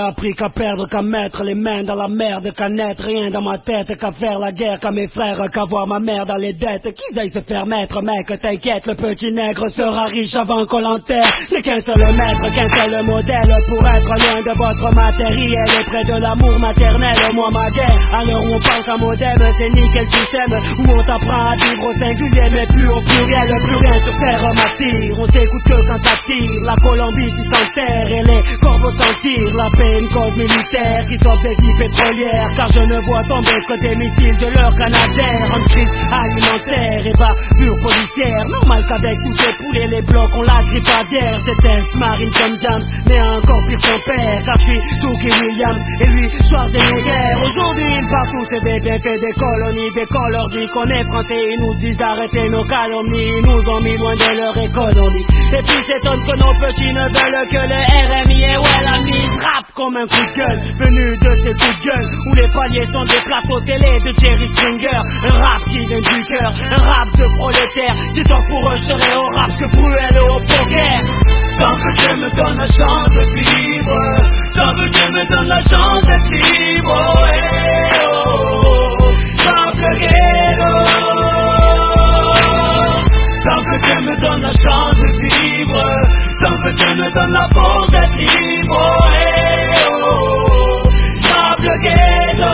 appris qu'à perdre, qu'à mettre les mains dans la merde, qu'à n'être rien dans ma tête, qu'à faire la guerre, qu'à mes frères, qu'à voir ma mère dans les dettes, qu'ils aillent se faire mettre, mec, t'inquiète, le petit nègre sera riche avant qu'on l'enterre. N'est qu'un seul maître, qu'un seul modèle, pour être loin de votre matériel et près de l'amour maternel. Moi ma guerre, à l'heure où on parle qu'un modèle, c'est nickel système, où on t'apprend à vivre au singulier, mais plus au pluriel, plus rien sur terre m'attire. On s'écoute que quand ça tire, la Colombie qui s'enterre et les corbeaux sentir. La paix, une cause militaire qui sauve des vies pétrolières, car je ne vois tomber que des missiles de leur canadair. En crise alimentaire et bavure policière, normal qu'avec tous ces poulets les blocs on la grippe à bière. C'est un marine comme James, mais encore pire son père, car je suis Tookie Williams et lui Schwarzenegger. Aujourd'hui ils parlent tous et des bienfaits des colonies, des qu'on leur dit qu'on est français, ils nous disent d'arrêter nos calomnies, ils nous ont mis loin de leur économie. Et puis s'étonne que nos petits ne veulent que le RMI et ouais la mise rap comme un coup de gueule, venu de ces coups de gueule, où les paliers sont des plateaux télé de Jerry Springer. Un rap qui vient du cœur, un rap de prolétaire, si toi pour eux je serais au rap que Bruel au poker. Tant que Dieu me donne la chance de vivre, tant que Dieu me donne la chance d'être libre, oh, eh, oh, tant que ghetto. Tant que Dieu me donne la chance de vivre, tant que Dieu me donne la force d'être libre, oh, eh, oh, j'rappe le ghetto.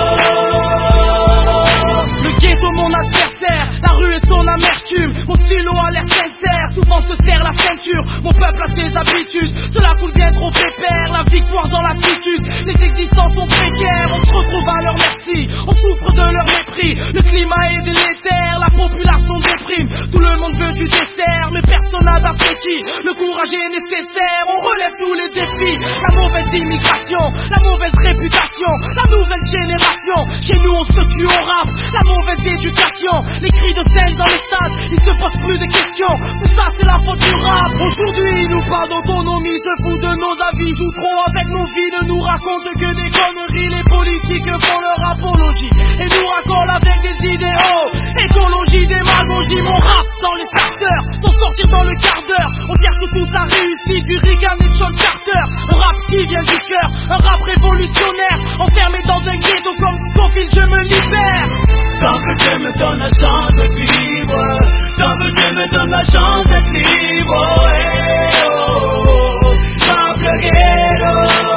Le ghetto mon adversaire, la rue est son amertume, mon stylo a l'air sincère, souvent se serre la ceinture, mon peuple a ses habitudes, cela coule bien trop pépère, la victoire dans l'attitude, les existences sont précaires, on se retrouve à leur merci, on souffre de leur mépris, le climat est délétère, la population déprime, tout le monde veut du dessert, mais personne n'a d'appétit, le courage est nécessaire, on relève tous les défis, la mauvaise immigration, la mauvaise réputation, la nouvelle génération, chez nous on se tue au rap, la mauvaise éducation, les cris de singe dans les stades, ils se posent plus de questions, tout ça c'est la faute du rap. Aujourd'hui ils nous parlent d'autonomie, se foutent de nos avis, jouent trop avec nos vies, ne nous racontent que des conneries, les politiques font leur apologie, et nous racolent avec des idéaux, écologie, démagogie, mon rap dans les starters, sans sortir dans le quart d'heure, on cherche toute la réussite du Reagan et John Carter, un rap qui vient du cœur, un rap révolutionnaire, enfermé dans un ghetto comme Scofield, je me libère. Tant que Dieu me donne la chance de vivre, tant que Dieu me donne la chance d'être libre, oh, eh, oh, j'rappe le ghetto.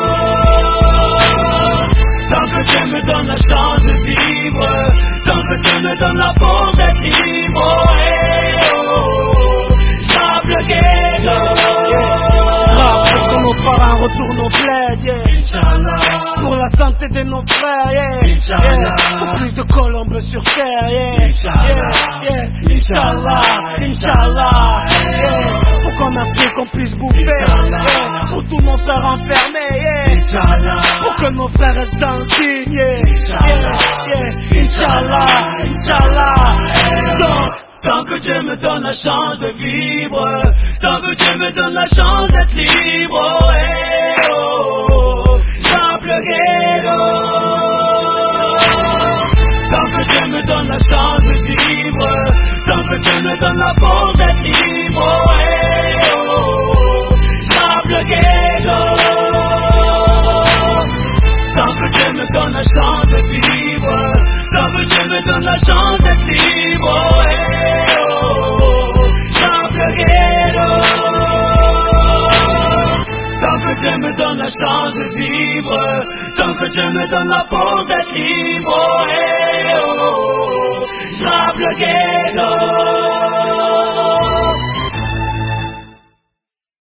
Tant que Dieu me donne la chance de vivre, tant que Dieu me donne la force d'être libre, oh, eh, oh, j'rappe le ghetto. Rap pour que nos parents retournent au bled, yeah. Inch'Allah. Pour la santé de nos frères, yeah. Inch'Allah. Yeah. Pour plus de colombes sur terre, yeah. Inch'Allah. Yeah. Yeah. Inch'Allah, Inch'Allah, yeah. Pour qu'en Afrique on puisse bouffer, Inch'Allah. yeah. Pour tous nos frères enfermés, yeah. Inch'Allah. Pour que nos frères restent dans le team, yeah. Inch'Allah. Yeah. Inch'Allah, Inch'Allah, Tant que Dieu me donne la chance de vivre, tant que Dieu me donne la chance d'être libre, oh, eh, oh, j'rappe le ghetto. Tant que Dieu me donne la chance de vivre, tant que Dieu me donne la force d'être libre, oh, eh, oh, j'rappe le ghetto. Tant que Dieu me donne la chance de vivre, tant que Dieu me donne la chance d'être libre, oh, eh, oh, j'rappe le ghetto. Tant que Dieu me donne la chance de vivre, tant que Dieu me donne la force d'être libre, oh, eh, oh, j'rappe le ghetto.